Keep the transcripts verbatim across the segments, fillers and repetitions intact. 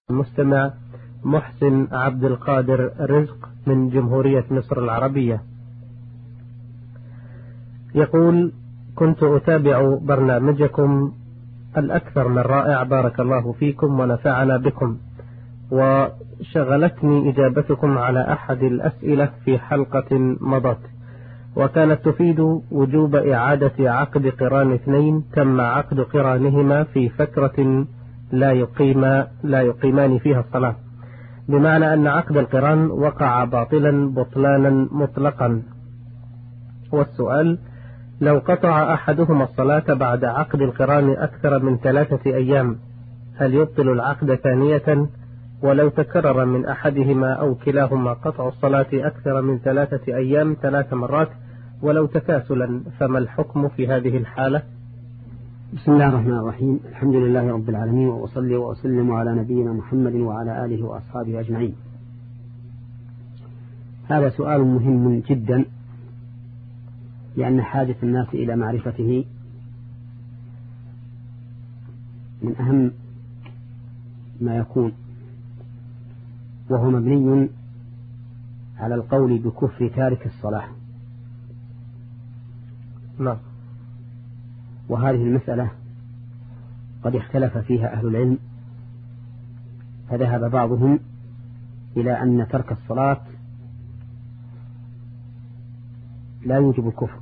المستمع محسن عبد القادر رزق من جمهورية مصر العربية يقول: كنت أتابع برنامجكم الأكثر من رائع، بارك الله فيكم ونفعنا بكم، وشغلتني إجابتكم على أحد الأسئلة في حلقة مضت، وكانت تفيد وجوب إعادة عقد قران اثنين تم عقد قرانهما في فترة لا يقيم لا يقيمان فيها الصلاة، بمعنى أن عقد القران وقع باطلا بطلانا مطلقا. والسؤال: لو قطع أحدهما الصلاة بعد عقد القران أكثر من ثلاثة أيام هل يبطل العقد ثانية؟ ولو تكرر من أحدهما أو كلاهما قطع الصلاة أكثر من ثلاثة أيام ثلاث مرات ولو تكاسلا فما الحكم في هذه الحالة؟ بسم الله الرحمن الرحيم. الحمد لله رب العالمين، وأصلي وأسلم على نبينا محمد وعلى آله وأصحابه أجمعين. هذا سؤال مهم جدا، لأن حاجة الناس إلى معرفته من أهم ما يكون، وهو مبني على القول بكفر تارك الصلاة. نعم. وهذه المسألة قد اختلف فيها أهل العلم، فذهب بعضهم إلى أن ترك الصلاة لا يوجب الكفر،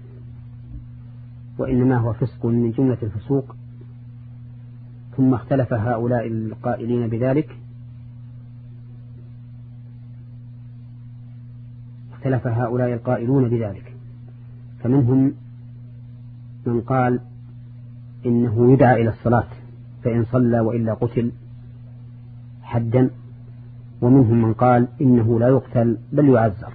وإنما هو فسق من جملة الفسوق. ثم اختلف هؤلاء القائلين بذلك اختلف هؤلاء القائلون بذلك فمنهم من قال إنه يدعى إلى الصلاة فإن صلى وإلا قتل حدا، ومنهم من قال إنه لا يقتل بل يعذر.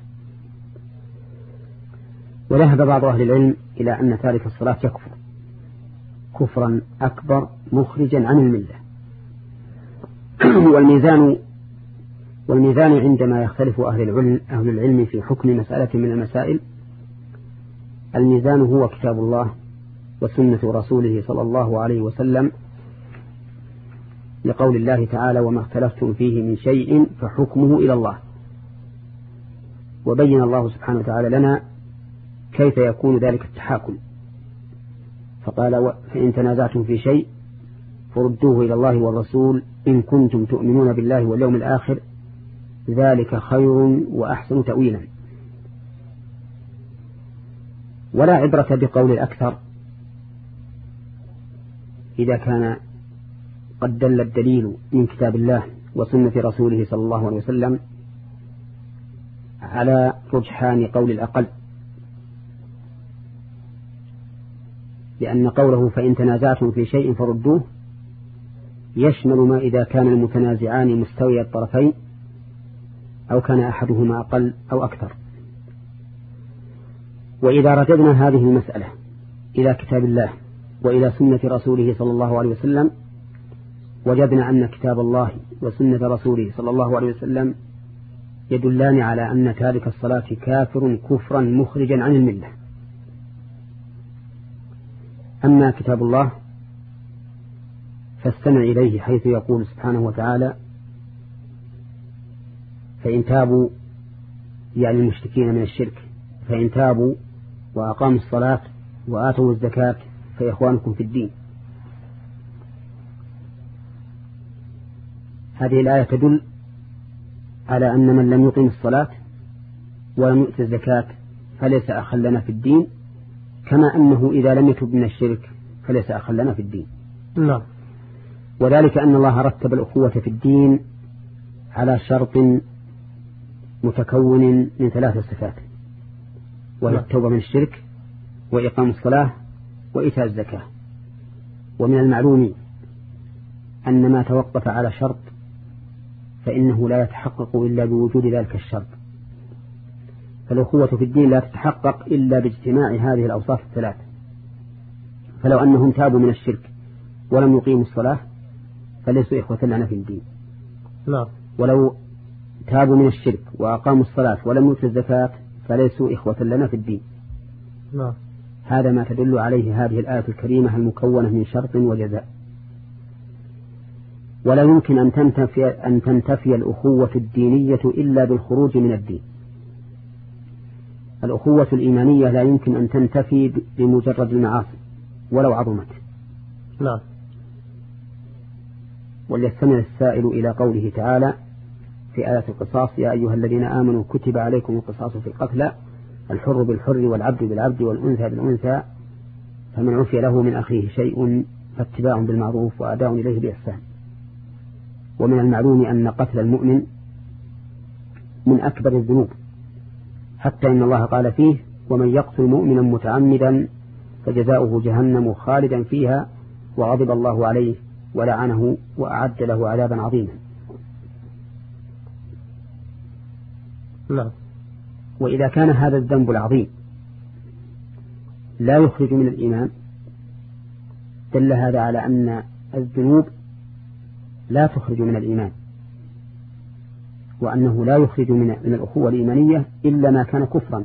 وذهب بعض أهل العلم إلى أن تارك الصلاة يكفر كفرا أكبر مخرجا عن الملة. والميزان والميزان عندما يختلف أهل العلم, أهل العلم في حكم مسألة من المسائل، الميزان هو كتاب الله وسنة رسوله صلى الله عليه وسلم، لقول الله تعالى: وما اختلفتم فيه من شيء فحكمه إلى الله. وبين الله سبحانه وتعالى لنا كيف يكون ذلك التحاكم، فقال: فإن تنازعتم في شيء فردوه إلى الله والرسول إن كنتم تؤمنون بالله واليوم الآخر ذلك خير وأحسن تأويلا. ولا عبرة بقول الأكثر إذا كان قد دل الدليل من كتاب الله وسنة رسوله صلى الله عليه وسلم على رجحان قول الأقل، لأن قوله فإن تنازعتم في شيء فردوه يشمل ما إذا كان المتنازعان مستوي الطرفين أو كان أحدهما أقل أو أكثر. وإذا رددنا هذه المسألة إلى كتاب الله وإلى سنة رسوله صلى الله عليه وسلم وجدنا أن كتاب الله وسنة رسوله صلى الله عليه وسلم يدلان على أن تارك الصلاة كافر كفرا مخرجا عن الملة. أما كتاب الله فاستمع إليه حيث يقول سبحانه وتعالى: فإن تابوا، يعني المشركين من الشرك، فإن تابوا وأقاموا الصلاة وآتوا الزكاة فإخوانكم في الدين. هذه الآية تدل على أن من لم يقيم الصلاة ولم يؤت الزكاة فليس أخا لنا في الدين، كما أنه إذا لم يتب من الشرك فليس أخا لنا في الدين. لا. وذلك أن الله رتب الأخوة في الدين على شرط متكون من ثلاث صفات، وهي التوبة من الشرك وإقام الصلاة وإيتاء الزكاة. ومن المعلوم أن ما توقف على شرط فإنه لا يتحقق إلا بوجود ذلك الشرط، فالأخوة في الدين لا تتحقق إلا باجتماع هذه الأوصاف الثلاث. فلو أنهم تابوا من الشرك ولم يقيموا الصلاة فليسوا إخوة لنا في الدين. لا. ولو تابوا من الشرك وأقاموا الصلاة ولم يؤتوا الزكاة فليسوا إخوة لنا في الدين. لا. هذا ما تدل عليه هذه الآية الكريمة المكونة من شرط وجزاء. ولا يمكن أن تنتفي, أن تنتفي الأخوة الدينية إلا بالخروج من الدين. الأخوة الإيمانية لا يمكن أن تنتفي بمجرد المعاصي ولو عظمت. نعم. وليستمع السائل إلى قوله تعالى في آية القصاص: يا أيها الذين آمنوا كتب عليكم القصاص في القتلى الحر بالحر والعبد بالعبد والأنثى بالأنثى فمن عفي له من أخيه شيء فاتباع بالمعروف وأداء إليه بإحسان. ومن المعلوم أن قتل المؤمن من أكبر الذنوب، حتى إن الله قال فيه: ومن يقتل مؤمنا متعمدا فجزاؤه جهنم خالدا فيها وغضب الله عليه ولعنه وأعد له عذابا عظيما. نعم. وإذا كان هذا الذنب العظيم لا يخرج من الإيمان دل هذا على أن الذنوب لا تخرج من الإيمان، وأنه لا يخرج من, من الأخوة الإيمانية إلا ما كان كفرا.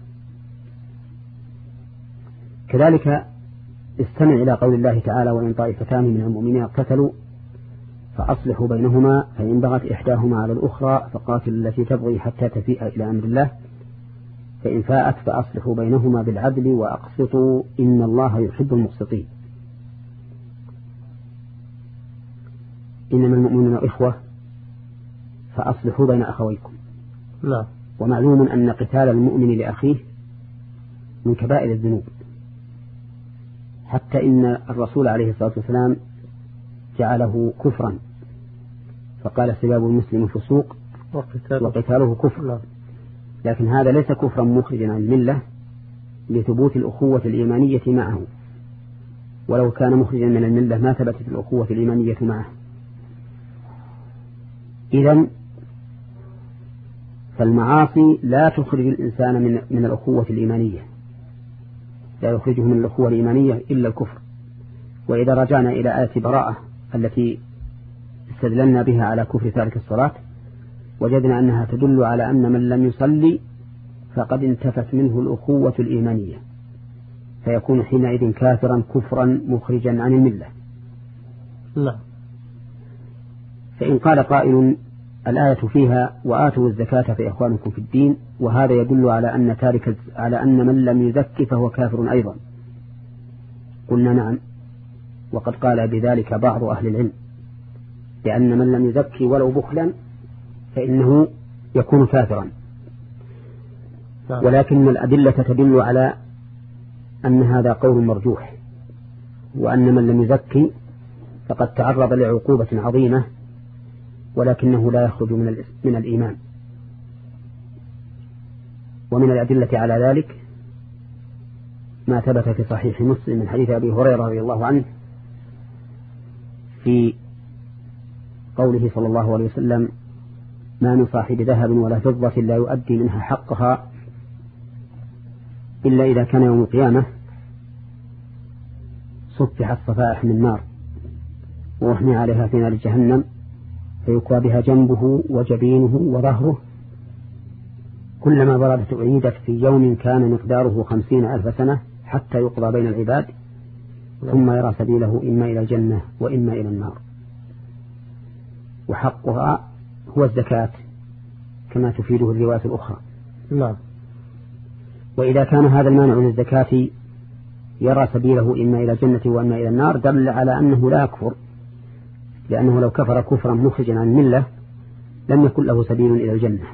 كذلك استمع إلى قول الله تعالى: وإن طائفتان من المؤمنين اقتتلوا فأصلحوا بينهما فإن بغت إحداهما على الأخرى فقاتلوا التي تبغي حتى تفيء إلى أمر الله فإن فاءت فأصلحوا بينهما بالعدل وأقسطوا إن الله يحب المقسطين. إنما المؤمنون إخوة فأصلحوا بين أخويكم. لا. ومعلوم أن قتال المؤمن لأخيه من كبائر الذنوب، حتى إن الرسول عليه الصلاة والسلام جعله كفرا فقال: سباب المسلم فسوق وقتاله كفر. لا. لكن هذا ليس كفرا مخرجا عن الملة لثبوت الأخوة الإيمانية معه، ولو كان مخرجا من الملة ما ثبتت الأخوة الإيمانية معه. إذن فالمعاصي لا تخرج الإنسان من, من الأخوة الإيمانية، لا يخرجه من الأخوة الإيمانية إلا الكفر. وإذا رجعنا إلى آية براءة التي استدللنا بها على كفر تارك الصلاة وجدنا أنها تدل على أن من لم يصلي فقد انتفت منه الأخوة الإيمانية، فيكون حينئذ كافرا كفرا مخرجا عن الملة. لا. فإن قال قائل: الآية فيها وآتوا الزكاة فإخوانكم في الدين، وهذا يدل على أن تارك على أن من لم يزكي فهو كافر أيضا. قلنا نعم، وقد قال بذلك بعض أهل العلم، لأن من لم يزكي ولو بخلا فإنه يكون كافرا. ولكن الأدلة تدل على أن هذا قول مرجوح، وأن من لم يزكي فقد تعرض لعقوبة عظيمة ولكنه لا يخرج من, من الإيمان. ومن الأدلة على ذلك ما ثبت في صحيح مسلم من حديث أبي هريرة رضي الله عنه في قوله صلى الله عليه وسلم: ما من صاحب ذهب ولا فضة لا يؤدي منها حقها إلا إذا كان يوم القيامة صفحت صفائح من نار ووحمي عليها في نار جهنم فيكوى بها جنبه وجبينه وظهره كلما بردت أعيدت في يوم كان مقداره خمسين ألف سنة حتى يقضى بين العباد ثم يرى سبيله إما إلى الجنة وإما إلى النار. وحقها هو الزكاة كما تفيده الروايات الأخرى. نعم. وإذا كان هذا المانع للزكاة يرى سبيله إما إلى الجنة وإما إلى النار دل على أنه لا يكفر، لأنه لو كفر كفرا مخرجا عن الملة لم يكن له سبيل إلى الجنة.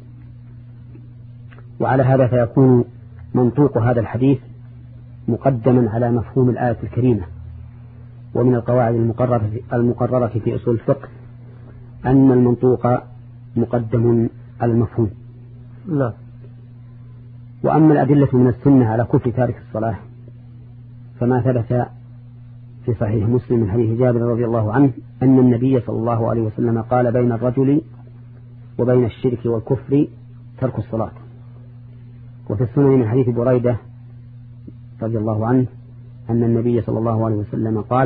وعلى هذا فيكون منطوق هذا الحديث مقدما على مفهوم الآية الكريمة. ومن القواعد المقررة, المقررة في أصول الفقه أن المنطوق مقدم على المفهوم. لا. وأما الأدلة من السنة على كفر تارك الصلاة فما ثبت في صحيح مسلم من حديث جابر رضي الله عنه أن النبي صلى الله عليه وسلم قال: بين الرجل وبين الشرك والكفر ترك الصلاة. وفي السنة من حديث بريدة رضي الله عنه أن النبي صلى الله عليه وسلم قال: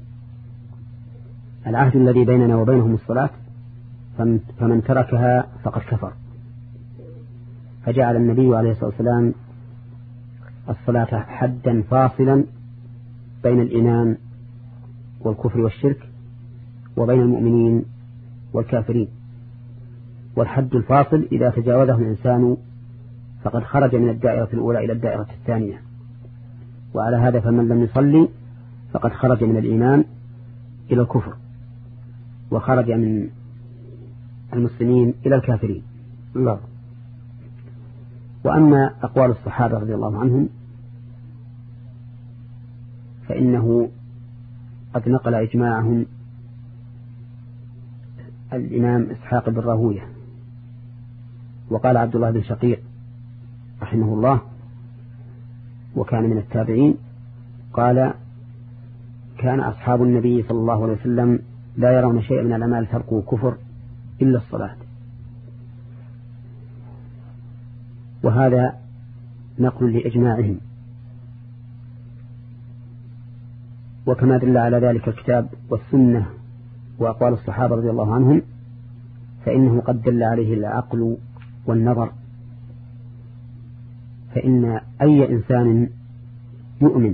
العهد الذي بيننا وبينهم الصلاة فمن تركها فقد كفر. فجعل النبي عليه الصلاة والسلام الصلاة حدا فاصلا بين الإيمان والكفر والشرك، وبين المؤمنين والكافرين. والحد الفاصل إذا تجاوزه الإنسان فقد خرج من الدائرة الأولى إلى الدائرة الثانية، وعلى هذا فمن لم يصلي فقد خرج من الإيمان إلى الكفر، وخرج من المسلمين إلى الكافرين. لا. وأما أقوال الصحابة رضي الله عنهم فإنه قد نقل إجماعهم الإمام إسحاق بن راهويه، وقال عبد الله بن شقيق رحمه الله وكان من التابعين قال: كان أصحاب النبي صلى الله عليه وسلم لا يرون شيئا من الأعمال تركه كفر إلا الصلاة. وهذا نقل لإجماعهم، وكما دل على ذلك الكتاب والسنة وأقوال الصحابة رضي الله عنهم فإنه قد دل عليه العقل والنظر. فإن أي إنسان يؤمن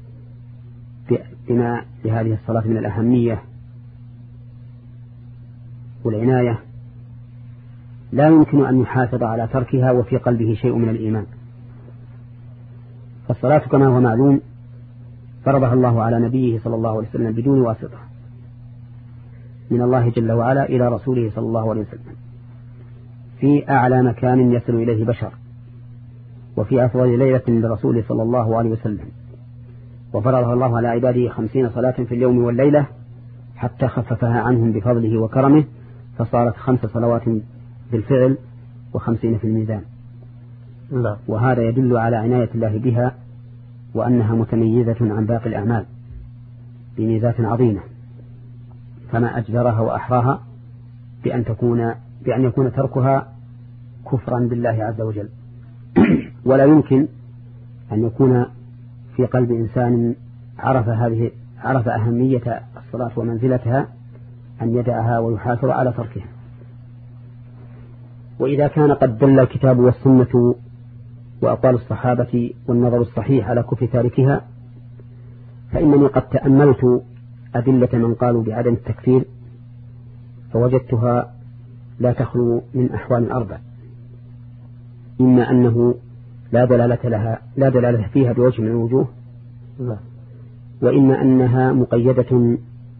بما لهذه الصلاة من الأهمية والعناية لا يمكن أن يحافظ على تركها وفي قلبه شيء من الإيمان. فالصلاة كما هو معلوم فرضها الله على نبيه صلى الله عليه وسلم بدون واسطة من الله جل وعلا إلى رسوله صلى الله عليه وسلم في أعلى مكان يصل إليه بشر، وفي أفضل ليلة لرسوله صلى الله عليه وسلم، وفرضها الله على عباده خمسين صلاة في اليوم والليلة حتى خففها عنهم بفضله وكرمه فصارت خمس صلوات بالفعل وخمسين في الميزان. لا. وهذا يدل على عناية الله بها وأنها متميزة عن باقي الأعمال بميزات عظيمة، فما أجدرها وأحراها بأن تكون بأن يكون تركها كفرا بالله عز وجل. ولا يمكن أن يكون في قلب إنسان عرف هذه عرف أهمية الصلاة ومنزلتها أن يدعها ويحافظ على تركها. وإذا كان قد دل الكتاب والسنة وأقوال الصحابة والنظر الصحيح على كفر تاركها، فإنني قد تأملت أدلة من قالوا بعدم التكفير فوجدتها لا تخلو من أحوال أربع: إما أنه لا دلالة لها لا دلالة فيها بوجه من الوجوه، وإما أنها مقيدة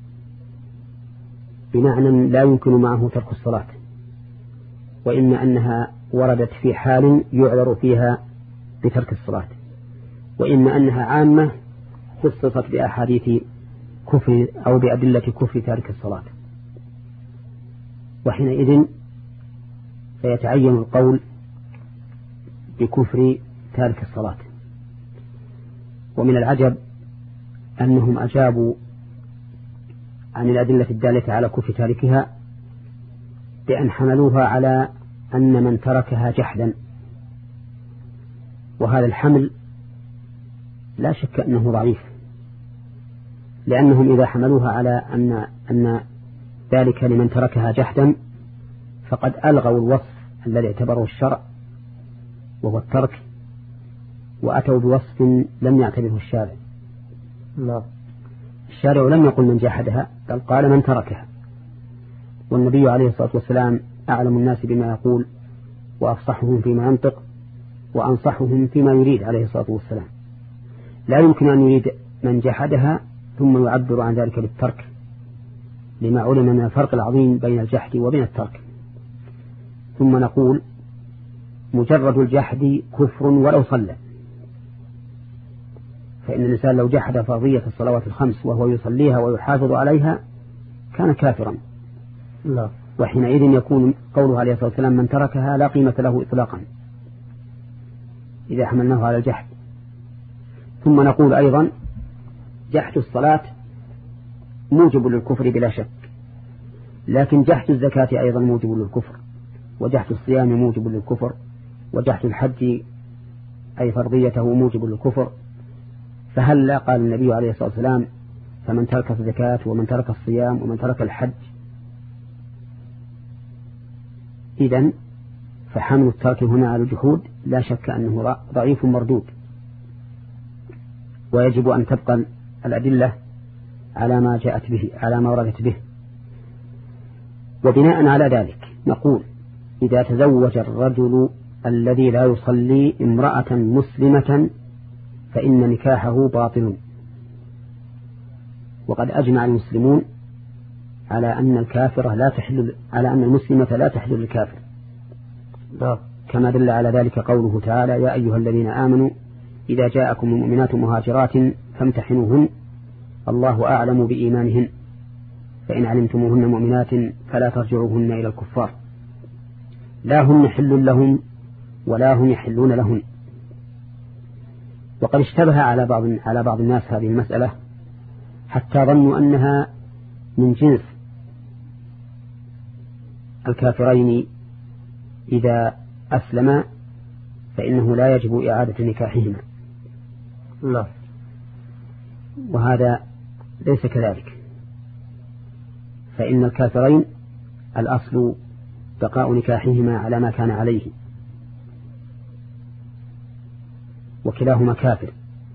بمعنى لا يمكن معه ترك الصلاة، وإما أنها وردت في حال يعذر فيها بترك الصلاة، وإما أنها عامة خصصت بأحاديث كفر أو بأدلة كفر تارك الصلاة. وحينئذ فيتعين القول بكفر تارك الصلاة. ومن العجب أنهم أجابوا عن الأدلة الدالة على كفر تاركها بأن حملوها على أن من تركها جحدا، وهذا الحمل لا شك أنه ضعيف، لأنهم إذا حملوها على أن أن ذلك لمن تركها جحدا فقد ألغوا الوصف الذي اعتبره الشرع وهو الترك، وأتوا بوصف لم يعتبره الشارع. لا. الشارع لم يقل من جحدها بل قال من تركها، والنبي عليه الصلاة والسلام أعلم الناس بما يقول وأفصحهم فيما ينطق وأنصحهم فيما يريد عليه الصلاة والسلام. لا يمكن أن يريد من جحدها ثم يعبر عن ذلك بالترك، لما علم من الفرق العظيم بين الجحد وبين الترك. ثم نقول مجرد الجحد كفر ولو صلى، فإن الإنسان لو جحد فرضية الصلوات الخمس وهو يصليها ويحافظ عليها كان كافرا. لا. وحينئذ يكون قوله عليه الصلاة والسلام من تركها لا قيمة له إطلاقا إذا حملناه على الجحد. ثم نقول أيضا جحد الصلاة موجب للكفر بلا شك، لكن جحد الزكاة أيضا موجب للكفر، وجحد الصيام موجب للكفر، وجحد الحج أي فرضيته موجب للكفر. فهل لا قال النبي عليه الصلاة والسلام فمن ترك الزكاة ومن ترك الصيام ومن ترك الحج؟ إذن فحمل الترك هنا على الجحود لا شك أنه ضعيف مردود، ويجب أن تبقى الأدلة على ما جاءت به على ما وردت به. وبناء على ذلك نقول إذا تزوج الرجل الذي لا يصلي امرأة مسلمة فإن نكاحه باطل. وقد أجمع المسلمون على أن الكافرة لا تحل على أن المسلمة لا تحل للكافر، كما دل على ذلك قوله تعالى: يا أيها الذين آمنوا إذا جاءكم المؤمنات مهاجرات فامتحنوهن الله أعلم بإيمانهن فإن علمتموهن مؤمنات فلا ترجعوهن إلى الكفار لا هن حل لهم ولا هم يحلون لهن. وقد اشتبه على بعض على بعض الناس هذه المسألة حتى ظنوا أنها من جنس الكافرين إذا أسلما فإنه لا يجب إعادة نكاحهما. لا، وهذا ليس كذلك، فإن الكافرين الأصل بقاء نكاحهما على ما كان عليه، وكلاهما كافر.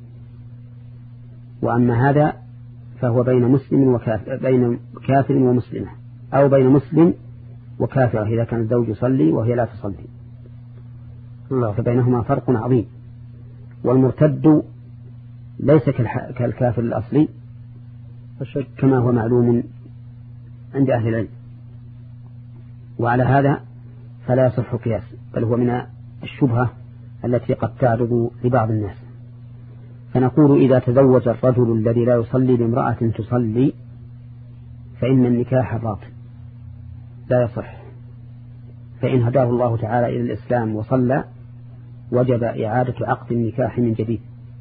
وأما هذا فهو بين مسلم وكافر، بين كافر ومسلمة، أو بين مسلم وكافرة إذا كان الزوج يصلي وهي لا تصلي، فبينهما فرق عظيم. والمرتد ليس كالكافر الأصلي كما هو معلوم عند أهل العلم، وعلى هذا فلا يصح قياس، بل هو من الشبهة التي قد تعرض لبعض الناس. فنقول إذا تزوج الرجل الذي لا يصلي بامرأة تصلي فإن النكاح باطل لا يصح، فإن هداه الله تعالى إلى الإسلام وصلى وجب إعادة عقد النكاح من جديد.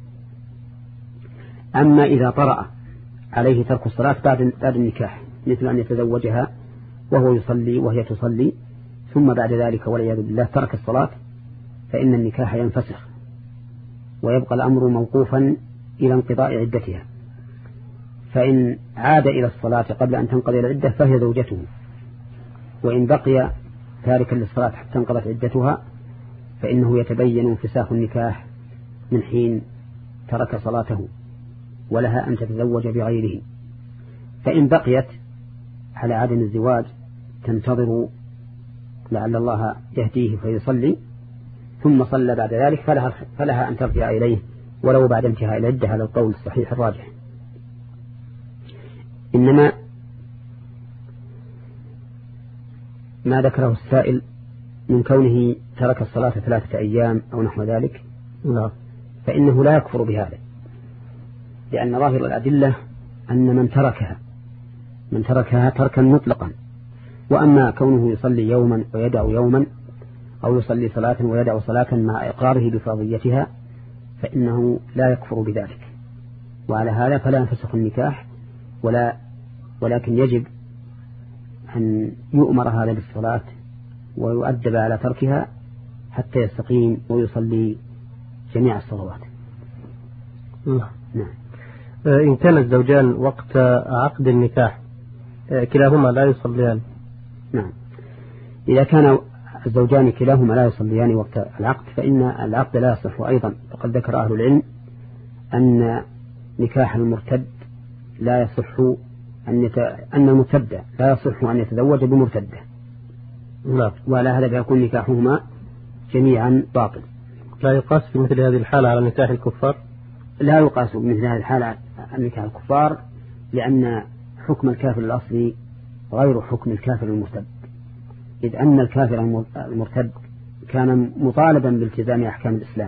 أما إذا طرأ عليه ترك الصلاة بعد بعد النكاح، مثل أن يتزوجها وهو يصلي وهي تصلي ثم بعد ذلك والعياذ بالله ترك الصلاة، فإن النكاح ينفسخ ويبقى الأمر موقوفا إلى انقضاء عدتها. فإن عاد إلى الصلاة قبل أن تنقضي العدة فهي زوجته، وإن بقي تاركا للصلاة حتى انقضت عدتها فإنه يتبين انفساخ النكاح من حين ترك صلاته، ولها أن تتزوج بغيره. فإن بقيت على عدم الزواج تنتظر لعل الله يهديه فيصلي ثم صلى بعد ذلك فلها, فلها أن ترجع إليه ولو بعد انتهاء العدة على القول الصحيح الراجح. إنما ما ذكره السائل من كونه ترك الصلاة ثلاثة أيام أو نحو ذلك لا. فإنه لا يكفر بهذا، لأن ظاهر الأدلة أن من تركها من تركها تركا مطلقا. وأما كونه يصلي يوما ويدع يوما أو يصلي صلاة ويدع صلاة مع إقراره بفرضيتها فإنه لا يكفر بذلك، وعلى هذا فلا ينفسخ النكاح ولا ولكن يجب أن يؤمر هذا بالصلاة ويؤدب على تركها حتى يستقيم ويصلي جميع الصلوات. نعم. نعم. إن كان الزوجان وقت عقد النكاح كلاهما لا يصليان. نعم. إذا كان الزوجان كلاهما لا يصليان وقت العقد فإن العقد لا يصح أيضا. وقد ذكر أهل العلم أن نكاح المرتد لا يصح أن يت... أن المرتد لا يصح أن يتزوج بمرتدة. نعم. وعلى هذا فيكون نكاحهما جميعا باطل. لا يقاس في مثل هذه الحالة على نكاح الكفار؟ لا يقاس بمثل هذه الحالة على نكاح الكفار، لأن حكم الكافر الأصلي غير حكم الكافر المرتد، إذ أن الكافر المرتد كان مطالبا بالتزام أحكام الإسلام،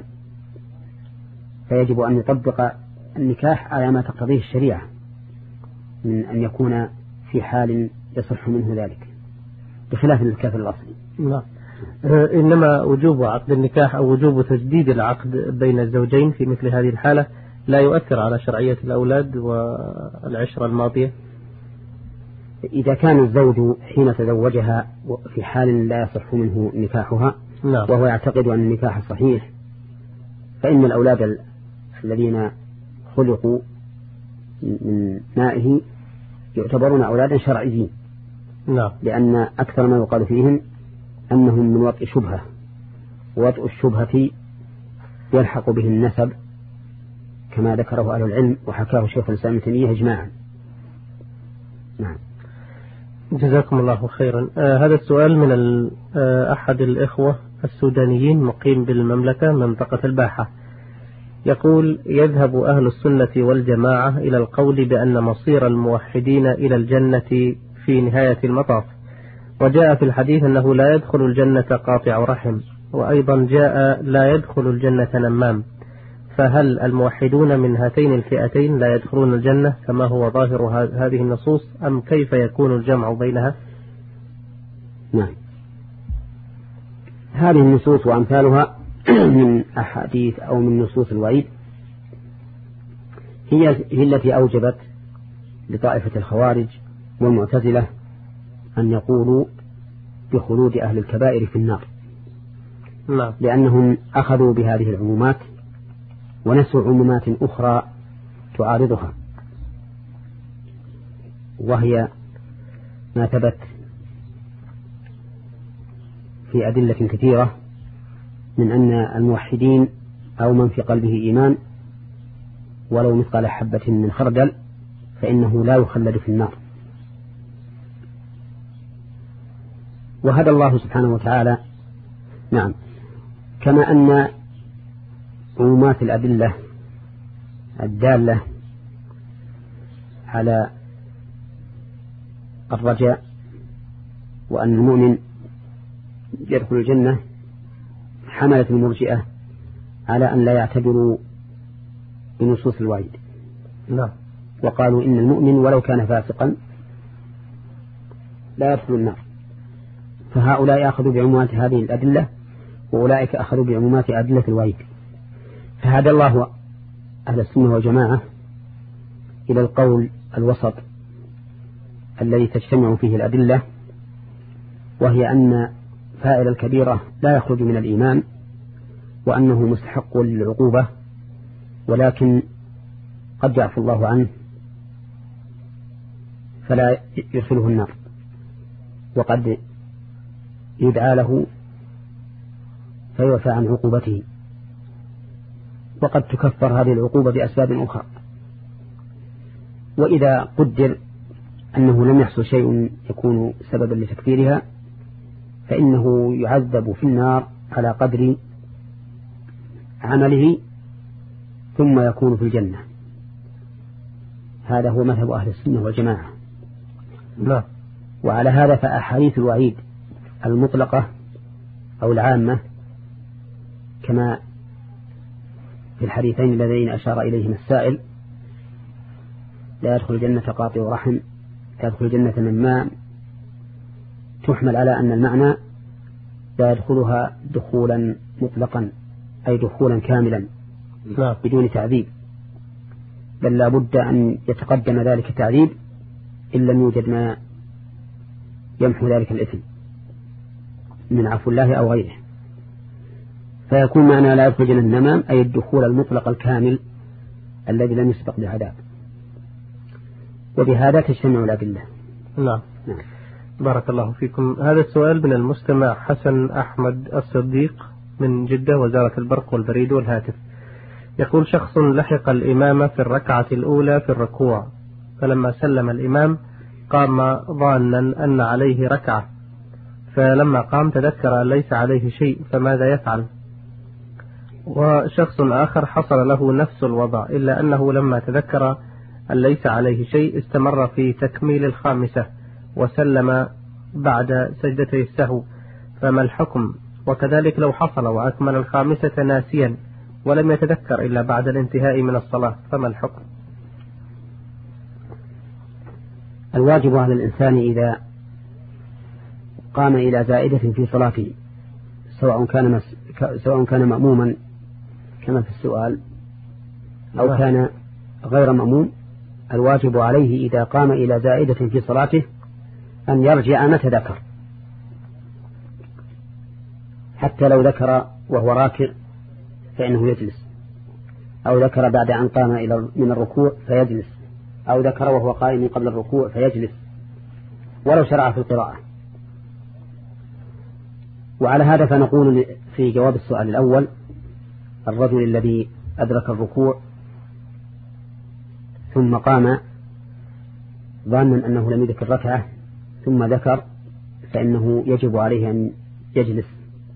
فيجب أن يطبق النكاح على ما تقتضيه الشريعة من أن يكون في حال يصح منه ذلك، بخلاف الكافر الأصلي. لا. إنما وجوب عقد النكاح أو وجوب تجديد العقد بين الزوجين في مثل هذه الحالة لا يؤثر على شرعية الأولاد والعشرة الماضية. إذا كان الزوج حين تزوجها في حال لا يصح منه نكاحها لا. وهو يعتقد أن النكاح صحيح فإن الأولاد الذين خلقوا من مائه يعتبرون أولادا شرعيين. لا. لأن أكثر ما يقال فيهم أنهم من وطء شبهة، ووطء الشبهة يلحق به النسب كما ذكره أهل العلم وحكاه شيخ الإسلام ابن تيمية إجماعا. نعم. جزاكم الله خيرا. آه هذا السؤال من آه أحد الإخوة السودانيين مقيم بالمملكة منطقة الباحة، يقول: يذهب أهل السنة والجماعة إلى القول بأن مصير الموحدين إلى الجنة في نهاية المطاف، وجاء في الحديث أنه لا يدخل الجنة قاطع رحم، وأيضا جاء لا يدخل الجنة نمام، فهل الموحدون من هاتين الفئتين لا يدخلون الجنة كما هو ظاهر هذه النصوص، أم كيف يكون الجمع بينها؟ نعم، هذه النصوص وأمثالها من أحاديث أو من نصوص الوعيد هي هي التي أوجبت لطائفة الخوارج والمعتزلة أن يقولوا بخلود أهل الكبائر في النار. نعم. لأنهم أخذوا بهذه العمومات ونسوا عمومات أخرى تعارضها، وهي ما ثبت في أدلة كثيرة من أن الموحدين أو من في قلبه إيمان ولو مثقال حبة من خردل فإنه لا يخلد في النار. وهدى الله سبحانه وتعالى، نعم، كما أن عمومات الأدلة الدالة على الرجاء وأن المؤمن يدخل الجنة حملت المرجئة على أن لا يعتبروا بنصوص الوعيد. لا. وقالوا إن المؤمن ولو كان فاسقا لا يدخل النار، فهؤلاء أخذوا بعمومات هذه الأدلة وأولئك أخذوا بعمومات أدلة الوعيد. فهدى الله أهل السنة والجماعة إلى القول الوسط الذي تجتمع فيه الأدلة، وهي أن فاعل الكبيرة لا يخرج من الإيمان وأنه مستحق للعقوبة، ولكن قد يعفو الله عنه فلا يدخله النار، وقد يدعى له فيوفى عن عقوبته، وقد تكفر هذه العقوبة بأسباب أخرى. وإذا قدر أنه لم يحصل شيء يكون سببا لتكفيرها فإنه يعذب في النار على قدر عمله ثم يكون في الجنة. هذا هو مذهب أهل السنة والجماعة. لا. وعلى هذا فأحاديث الوعيد المطلقة أو العامة كما في الحديثين اللذين أشار إليهما السائل: لا يدخل الجنة قاطع رحم، لا يدخل الجنة نمام، تحمل على أن المعنى لا يدخلها دخولا مطلقا أي دخولا كاملا لا. بدون تعذيب، بل لا بد أن يتقدم ذلك التعذيب إن لم يوجد ما يمحو ذلك الإثم من عفو الله أو غيره، فيكون معنى لا يدخل الجنة النمام أي الدخول المطلق الكامل الذي لم يسبق بعذاب. وبهذا تجتمع الأدلة. نعم. نعم. بارك الله فيكم. هذا السؤال من المستمع حسن أحمد الصديق من جدة، وزارة البرق والبريد والهاتف، يقول: شخص لحق الإمام في الركعة الأولى في الركوع، فلما سلم الإمام قام ظانا أن عليه ركعة، فلما قام تذكر أن ليس عليه شيء، فماذا يفعل؟ وشخص آخر حصل له نفس الوضع إلا أنه لما تذكر أن ليس عليه شيء استمر في تكميل الخامسة وسلم بعد سجدتي السهو، فما الحكم؟ وكذلك لو حصل وأكمل الخامسة ناسيا ولم يتذكر إلا بعد الانتهاء من الصلاة، فما الحكم؟ الواجب على الإنسان إذا قام إلى زائدة في صلاته سواء كان مس... سواء كان مأموما كما في السؤال أو كان غير مأموم، الواجب عليه إذا قام إلى زائدة في صلاته أن يرجع متى ذكر، حتى لو ذكر وهو راكع فإنه يجلس، أو ذكر بعد أن قام إلى من الركوع فيجلس، أو ذكر وهو قائم قبل الركوع فيجلس، ولو شرع في القراءة. وعلى هذا فنقول في جواب السؤال الأول: الرجل الذي أدرك الركوع ثم قام ظانا أنه لم يدرك الركعة ثم ذكر فإنه يجب عليه أن يجلس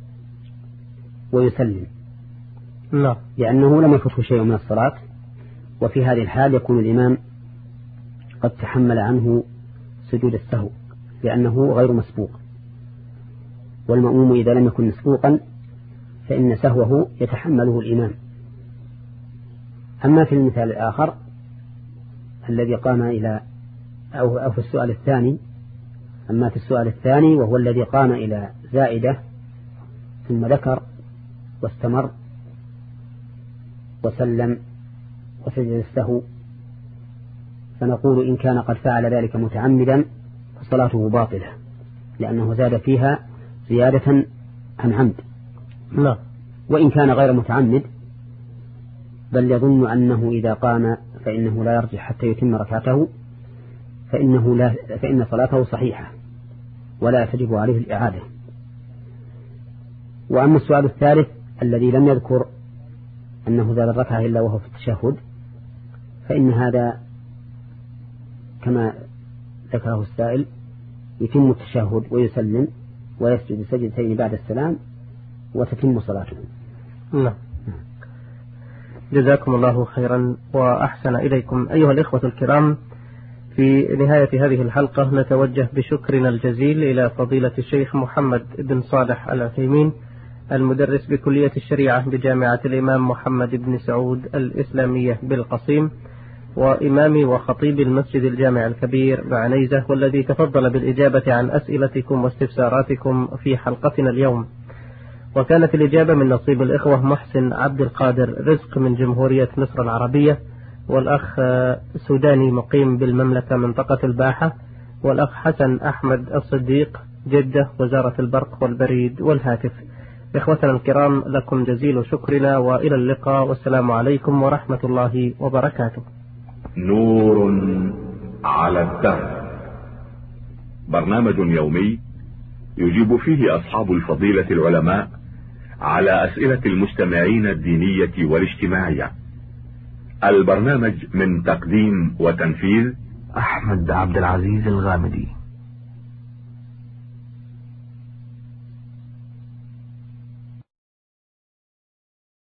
ويسلم، لا. لأنه لم يفته شيء من الصلاة، وفي هذه الحال يكون الإمام قد تحمل عنه سجود السهو لأنه غير مسبوق، والمأموم إذا لم يكن مسبوقا فإن سهوه يتحمله الإمام. أما في المثال الآخر الذي قام إلى أو, أو في السؤال الثاني أما في السؤال الثاني وهو الذي قام إلى زائدة ثم ذكر واستمر وسلم وسجد السهو، فنقول إن كان قد فعل ذلك متعمدا فصلاته باطلة، لأنه زاد فيها زيادة عن عمد. لا. وإن كان غير متعمد بل يظن أنه إذا قام فإنه لا يرجع حتى يتم ركعته فإنه لا فإن صلاته صحيحة ولا تجب عليه الإعادة. وأما السؤال الثالث الذي لم يذكر أنه زاد الركعة إلا وهو في التشهد، فإن هذا كما ذكره السائل يتم التشهد ويسلم ويسجد سجدتين بعد السلام وتتم صلاته. نعم. جزاكم الله خيرا وأحسن إليكم. أيها الإخوة الكرام، في نهاية هذه الحلقة نتوجه بشكرنا الجزيل إلى فضيلة الشيخ محمد بن صالح العثيمين، المدرس بكلية الشريعة بجامعة الإمام محمد بن سعود الإسلامية بالقصيم، وإمام وخطيب المسجد الجامع الكبير بعنيزة، والذي تفضل بالإجابة عن أسئلتكم واستفساراتكم في حلقتنا اليوم. وكانت الإجابة من نصيب الإخوة محسن عبد القادر رزق من جمهورية مصر العربية، والأخ سوداني مقيم بالمملكة منطقة الباحة، والأخ حسن أحمد الصديق جدة وزارة البرق والبريد والهاتف. إخوتنا الكرام، لكم جزيل شكرنا وإلى اللقاء، والسلام عليكم ورحمة الله وبركاته. نور على الدرب، برنامج يومي يجيب فيه أصحاب الفضيلة العلماء على أسئلة المستمعين الدينية والاجتماعية. البرنامج من تقديم وتنفيذ أحمد عبد العزيز الغامدي.